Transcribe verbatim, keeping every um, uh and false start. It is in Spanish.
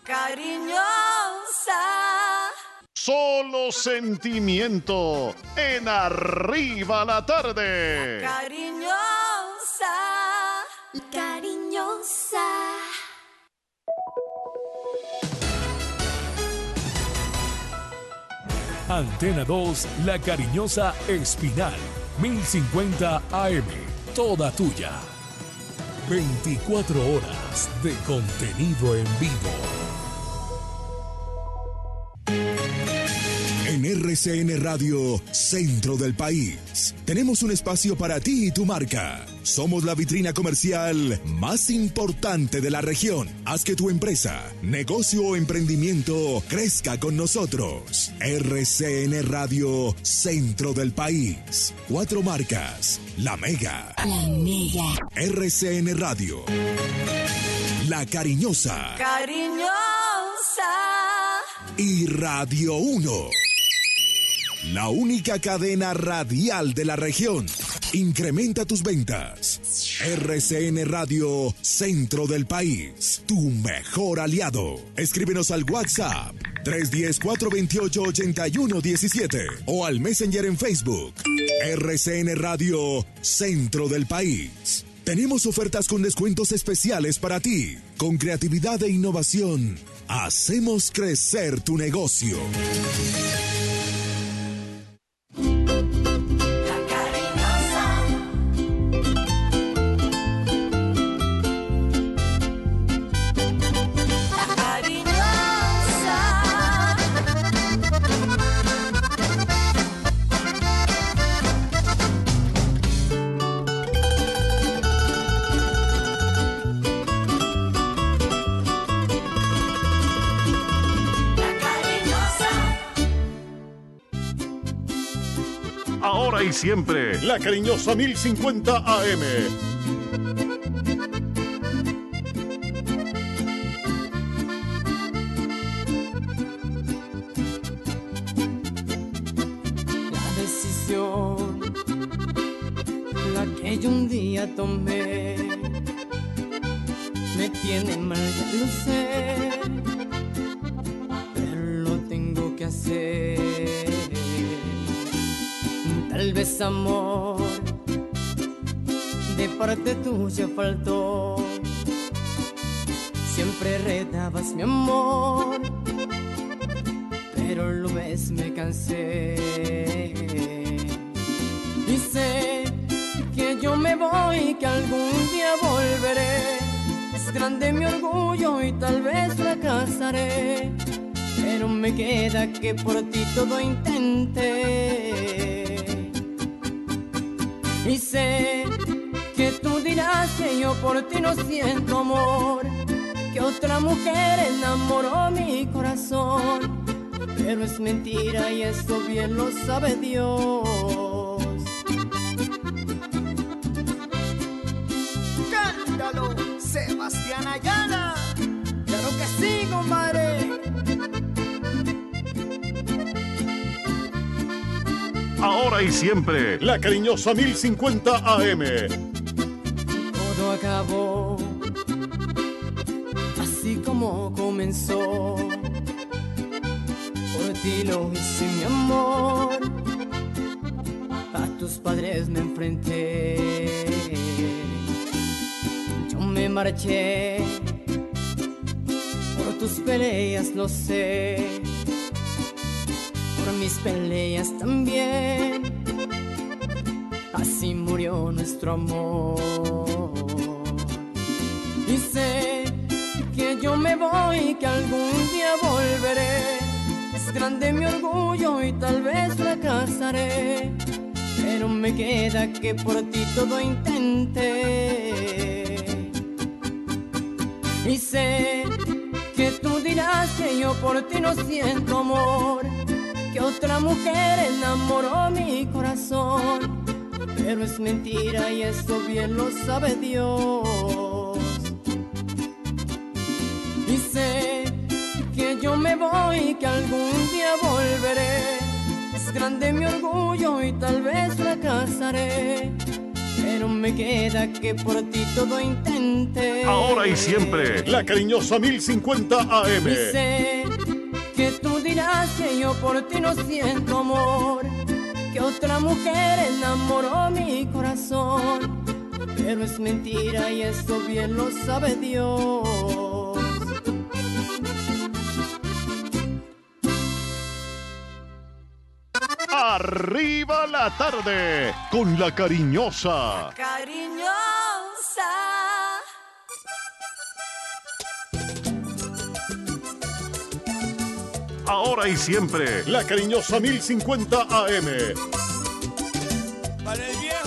cariñosa. Solo sentimiento en Arriba la Tarde. Cariñosa, cariñosa. Antena dos, La Cariñosa Espinal, mil cincuenta A M, toda tuya. veinticuatro horas de contenido en vivo. En R C N Radio, Centro del País, tenemos un espacio para ti y tu marca. Somos la vitrina comercial más importante de la región. Haz que tu empresa, negocio o emprendimiento crezca con nosotros. R C N Radio, Centro del País. Cuatro marcas. La Mega. La Mega. R C N Radio. La Cariñosa. Cariñosa. Y Radio uno. La única cadena radial de la región. Incrementa tus ventas. R C N Radio, Centro del País. Tu mejor aliado. Escríbenos al WhatsApp tres uno cero, cuatro dos ocho, ocho uno uno siete o al Messenger en Facebook. R C N Radio, Centro del País. Tenemos ofertas con descuentos especiales para ti. Con creatividad e innovación, hacemos crecer tu negocio. Ahora y siempre, La Cariñosa mil cincuenta A M. La decisión, la que yo un día tomé, me tiene mal, ya lo sé, pero lo tengo que hacer. Tal vez amor de parte tuya faltó. Siempre retabas mi amor, pero lo ves, me cansé. Y sé que yo me voy, que algún día volveré. Es grande mi orgullo y tal vez fracasaré, pero me queda que por ti todo intenté. Y sé que tú dirás que yo por ti no siento amor, que otra mujer enamoró mi corazón, pero es mentira y eso bien lo sabe Dios. ¡Cántalo, Sebastián Ayala! ¡Claro que sí, compadre! Ahora y siempre, La Cariñosa mil cincuenta A M. Todo acabó así como comenzó. Por ti lo hice, mi amor. A tus padres me enfrenté. Yo me marché por tus peleas, lo sé. Por mis peleas también. Así murió nuestro amor. Y sé que yo me voy, que algún día volveré. Es grande mi orgullo y tal vez fracasaré, pero me queda que por ti todo intenté. Y sé que tú dirás que yo por ti no siento amor, que otra mujer enamoró mi corazón, pero es mentira y eso bien lo sabe Dios. Y sé que yo me voy, que algún día volveré. Es grande mi orgullo y tal vez fracasaré, pero me queda que por ti todo intente. Ahora y siempre, la cariñosa mil cincuenta A M. Y sé que tú dirás que yo por ti no siento amor, que otra mujer enamoró mi corazón, pero es mentira y eso bien lo sabe Dios. Arriba la tarde con la cariñosa. Cariñosa. Ahora y siempre, la cariñosa mil cincuenta A M. Para el viejo